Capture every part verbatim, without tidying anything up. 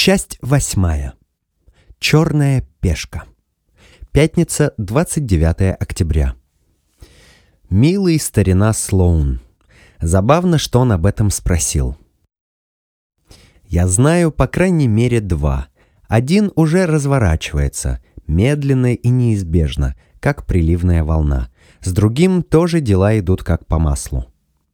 Часть восьмая. Черная пешка. Пятница, двадцать девятое октября. Милый старина Слоун. Забавно, что он об этом спросил. Я знаю по крайней мере два. Один уже разворачивается, медленно и неизбежно, как приливная волна. С другим тоже дела идут как по маслу.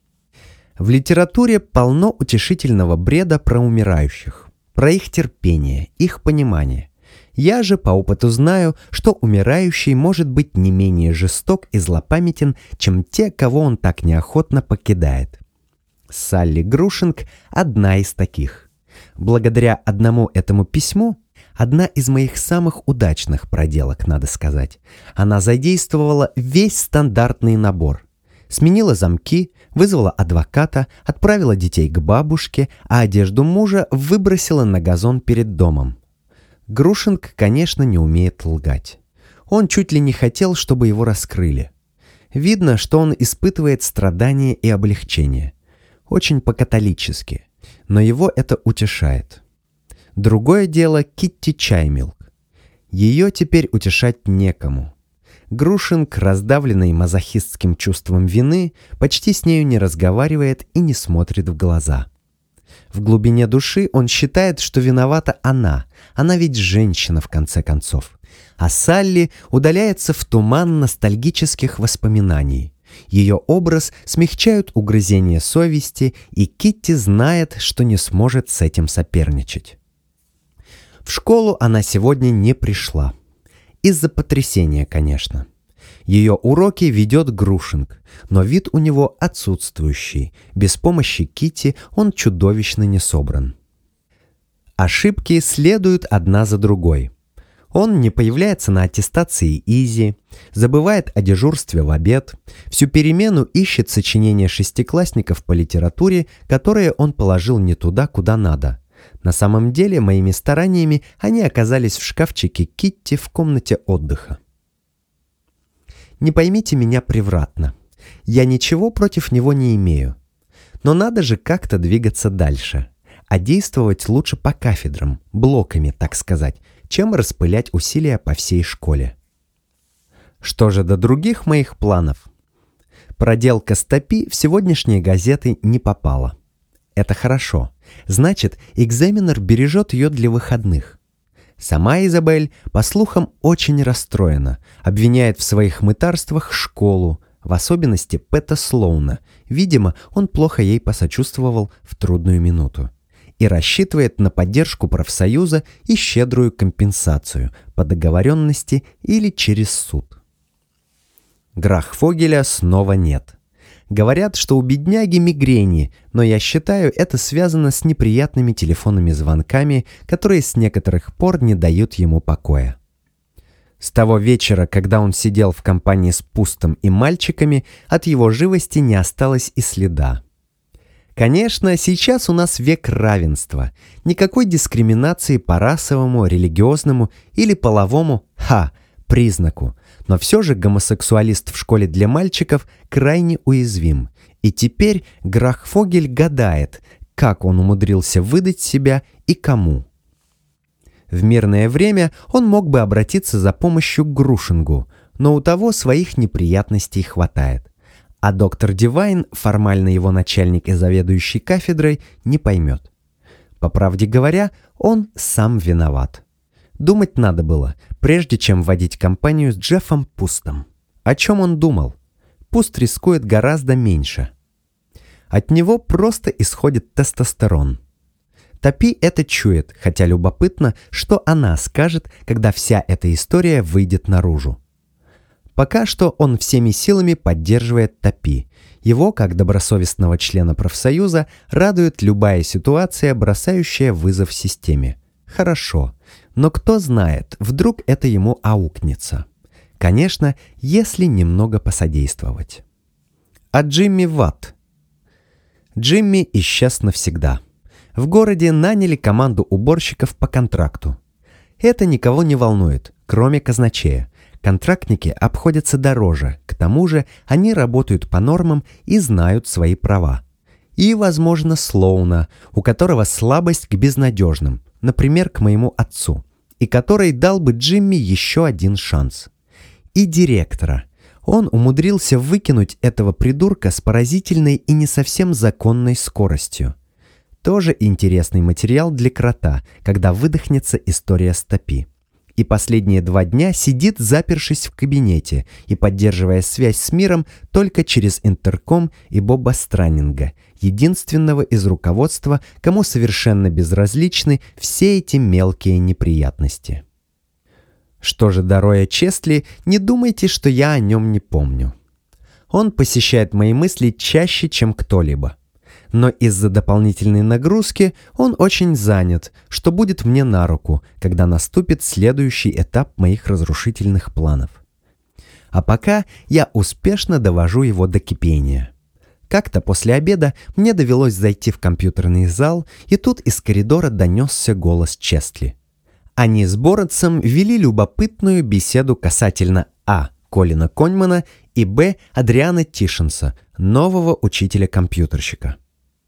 В литературе полно утешительного бреда про умирающих, про их терпение, их понимание. Я же по опыту знаю, что умирающий может быть не менее жесток и злопамятен, чем те, кого он так неохотно покидает. Салли Грушинг – одна из таких. Благодаря одному этому письму, одна из моих самых удачных проделок, надо сказать, она задействовала весь стандартный набор. Сменила замки, вызвала адвоката, отправила детей к бабушке, а одежду мужа выбросила на газон перед домом. Грушинг, конечно, не умеет лгать. Он чуть ли не хотел, чтобы его раскрыли. Видно, что он испытывает страдания и облегчение. Очень по-католически. Но его это утешает. Другое дело Китти Чаймилк. Ее теперь утешать некому. Грушинг, раздавленный мазохистским чувством вины, почти с нею не разговаривает и не смотрит в глаза. В глубине души он считает, что виновата она. Она ведь женщина, в конце концов. А Салли удаляется в туман ностальгических воспоминаний. Ее образ смягчают угрызения совести, и Китти знает, что не сможет с этим соперничать. В школу она сегодня не пришла. Из-за потрясения, конечно. Ее уроки ведет Грушинг, но вид у него отсутствующий. Без помощи Китти он чудовищно не собран. Ошибки следуют одна за другой. Он не появляется на аттестации Изи, забывает о дежурстве в обед, всю перемену ищет сочинения шестиклассников по литературе, которые он положил не туда, куда надо. На самом деле, моими стараниями они оказались в шкафчике Китти в комнате отдыха. Не поймите меня превратно. Я ничего против него не имею. Но надо же как-то двигаться дальше. А действовать лучше по кафедрам, блоками, так сказать, чем распылять усилия по всей школе. Что же до других моих планов? Проделка с Топи в сегодняшние газеты не попала. Это хорошо. Значит, экзаменер бережет ее для выходных. Сама Изабель, по слухам, очень расстроена, обвиняет в своих мытарствах школу, в особенности Пэта Слоуна. Видимо, он плохо ей посочувствовал в трудную минуту. И рассчитывает на поддержку профсоюза и щедрую компенсацию по договоренности или через суд. Грахфогеля снова нет. Говорят, что у бедняги мигрени, но я считаю, это связано с неприятными телефонными звонками, которые с некоторых пор не дают ему покоя. С того вечера, когда он сидел в компании с Пустом и мальчиками, от его живости не осталось и следа. Конечно, сейчас у нас век равенства. Никакой дискриминации по расовому, религиозному или половому ха, признаку. Но все же гомосексуалист в школе для мальчиков крайне уязвим. И теперь Грахфогель гадает, как он умудрился выдать себя и кому. В мирное время он мог бы обратиться за помощью к Грушингу, но у того своих неприятностей хватает. А доктор Дивайн, формально его начальник и заведующий кафедрой, не поймет. По правде говоря, он сам виноват. Думать надо было, прежде чем вводить компанию с Джеффом Пустом. О чем он думал? Пуст рискует гораздо меньше. От него просто исходит тестостерон. Топи это чует, хотя любопытно, что она скажет, когда вся эта история выйдет наружу. Пока что он всеми силами поддерживает Топи. Его, как добросовестного члена профсоюза, радует любая ситуация, бросающая вызов системе. Хорошо, но кто знает, вдруг это ему аукнется. Конечно, если немного посодействовать. А Джимми Ватт? Джимми исчез навсегда. В городе наняли команду уборщиков по контракту. Это никого не волнует, кроме казначея. Контрактники обходятся дороже, к тому же они работают по нормам и знают свои права. И, возможно, Слоуна, у которого слабость к безнадежным, например, к моему отцу, и который дал бы Джимми еще один шанс. И директора. Он умудрился выкинуть этого придурка с поразительной и не совсем законной скоростью. Тоже интересный материал для крота, когда выдохнется история стопи. И последние два дня сидит, запершись в кабинете и поддерживая связь с миром только через интерком и Боба Страннинга, единственного из руководства, кому совершенно безразличны все эти мелкие неприятности. Что же до Роя Честли, не думайте, что я о нем не помню. Он посещает мои мысли чаще, чем кто-либо. Но из-за дополнительной нагрузки он очень занят, что будет мне на руку, когда наступит следующий этап моих разрушительных планов. А пока я успешно довожу его до кипения. Как-то после обеда мне довелось зайти в компьютерный зал, и тут из коридора донесся голос Честли. Они с Боротсом вели любопытную беседу касательно а. Колина Коньмана и б. Адриана Тишенса, нового учителя-компьютерщика.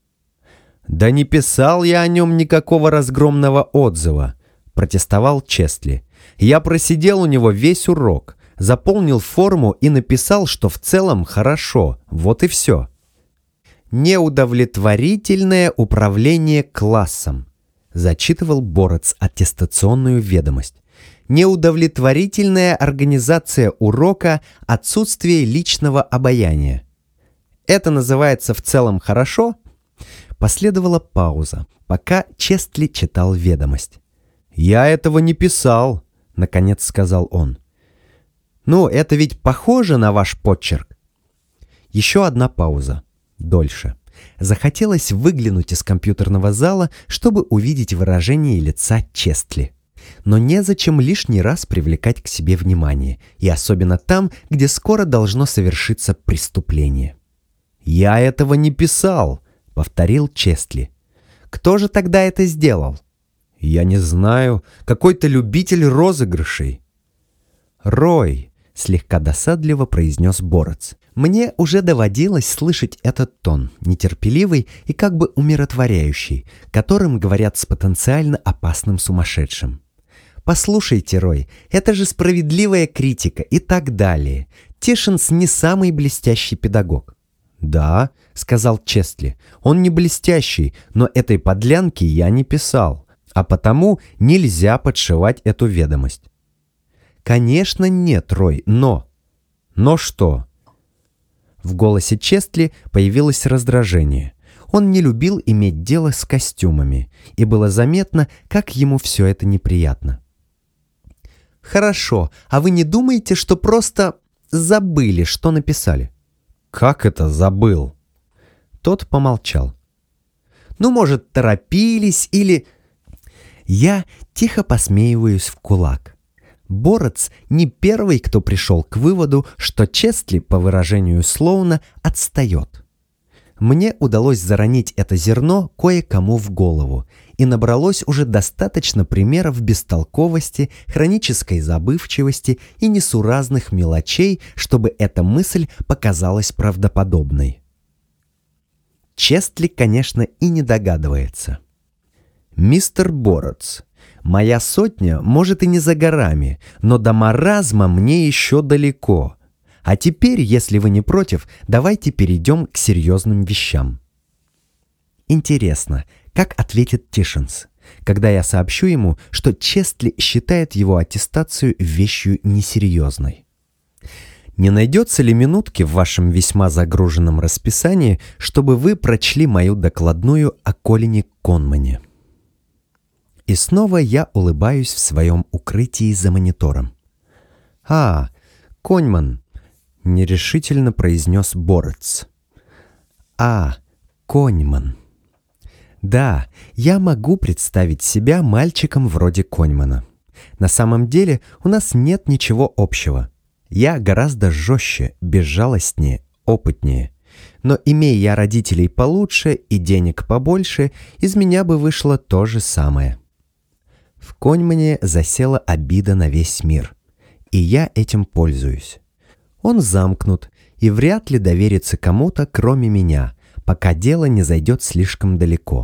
«Да не писал я о нем никакого разгромного отзыва», — протестовал Честли. «Я просидел у него весь урок, заполнил форму и написал, что в целом хорошо, вот и все». «Неудовлетворительное управление классом», — зачитывал Боротс аттестационную ведомость. «Неудовлетворительная организация урока, отсутствие личного обаяния». «Это называется в целом хорошо?» Последовала пауза, пока Честли читал ведомость. «Я этого не писал», — наконец сказал он. «Ну, это ведь похоже на ваш почерк». Еще одна пауза. Дольше. Захотелось выглянуть из компьютерного зала, чтобы увидеть выражение лица Честли. Но незачем лишний раз привлекать к себе внимание, и особенно там, где скоро должно совершиться преступление. «Я этого не писал», — повторил Честли. «Кто же тогда это сделал?» «Я не знаю. Какой-то любитель розыгрышей». «Рой», — слегка досадливо произнес Боротс. «Мне уже доводилось слышать этот тон, нетерпеливый и как бы умиротворяющий, которым говорят с потенциально опасным сумасшедшим. Послушайте, Рой, это же справедливая критика и так далее. Тишенс не самый блестящий педагог». «Да», — сказал Честли, — «он не блестящий, но этой подлянки я не писал, а потому нельзя подшивать эту ведомость». «Конечно нет, Рой, но...» «Но что?» В голосе Честли появилось раздражение. Он не любил иметь дело с костюмами, и было заметно, как ему все это неприятно. «Хорошо, а вы не думаете, что просто забыли, что написали?» «Как это забыл?» Тот помолчал. «Ну, может, торопились или...» Я тихо посмеиваюсь в кулак. Боротс не первый, кто пришел к выводу, что Честли, по выражению Слоуна, отстает. Мне удалось заронить это зерно кое-кому в голову, и набралось уже достаточно примеров бестолковости, хронической забывчивости и несуразных мелочей, чтобы эта мысль показалась правдоподобной. Честли, конечно, и не догадывается. «Мистер Боротс, моя сотня, может, и не за горами, но до маразма мне еще далеко. А теперь, если вы не против, давайте перейдем к серьезным вещам». Интересно, как ответит Тишенс, когда я сообщу ему, что Честли считает его аттестацию вещью несерьезной? Не найдется ли минутки в вашем весьма загруженном расписании, чтобы вы прочли мою докладную о Колине Конмане? И снова я улыбаюсь в своем укрытии за монитором. «А, Коньман», — нерешительно произнес Боротс. «А, Коньман. Да, я могу представить себя мальчиком вроде Коньмана. На самом деле у нас нет ничего общего. Я гораздо жестче, безжалостнее, опытнее. Но имея я родителей получше и денег побольше, из меня бы вышло то же самое». В Коньмане засела обида на весь мир, и я этим пользуюсь. Он замкнут и вряд ли доверится кому-то, кроме меня, пока дело не зайдет слишком далеко.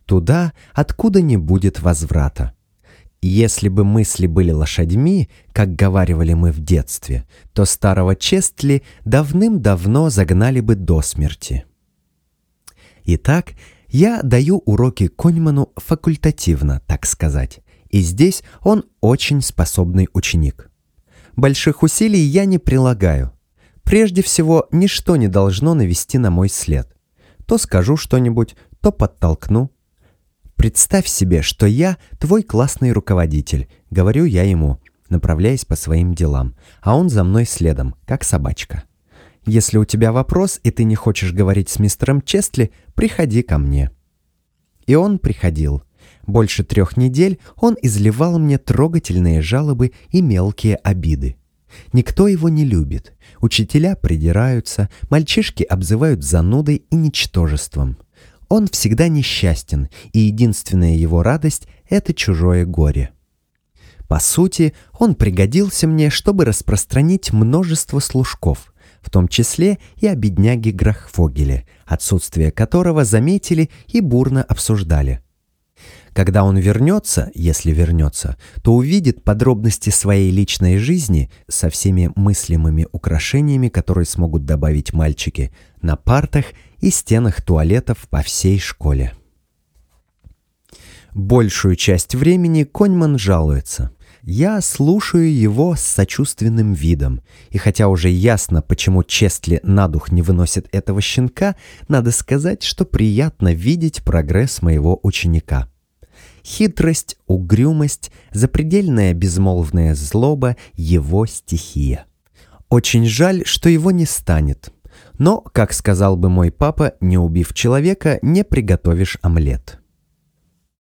туда, откуда не будет возврата. Если бы мысли были лошадьми, как говаривали мы в детстве, то старого Честли давным-давно загнали бы до смерти. Итак, я даю уроки Коньману факультативно, так сказать, и здесь он очень способный ученик. Больших усилий я не прилагаю. Прежде всего, ничто не должно навести на мой след. То скажу что-нибудь, то подтолкну. «Представь себе, что я твой классный руководитель», — говорю я ему, направляясь по своим делам, а он за мной следом, как собачка. «Если у тебя вопрос, и ты не хочешь говорить с мистером Честли, приходи ко мне». И он приходил. Больше трех недель он изливал мне трогательные жалобы и мелкие обиды. Никто его не любит. Учителя придираются, мальчишки обзывают занудой и ничтожеством. Он всегда несчастен, и единственная его радость — это чужое горе. По сути, он пригодился мне, чтобы распространить множество служков, в том числе и о бедняге Грахфогеле, отсутствие которого заметили и бурно обсуждали. Когда он вернется, если вернется, то увидит подробности своей личной жизни со всеми мыслимыми украшениями, которые смогут добавить мальчики, на партах и стенах туалетов по всей школе. Большую часть времени Коньман жалуется. Я слушаю его с сочувственным видом, и хотя уже ясно, почему Честли на дух не выносит этого щенка, надо сказать, что приятно видеть прогресс моего ученика. Хитрость, угрюмость, запредельная безмолвная злоба — его стихия. Очень жаль, что его не станет. Но, как сказал бы мой папа, не убив человека, не приготовишь омлет.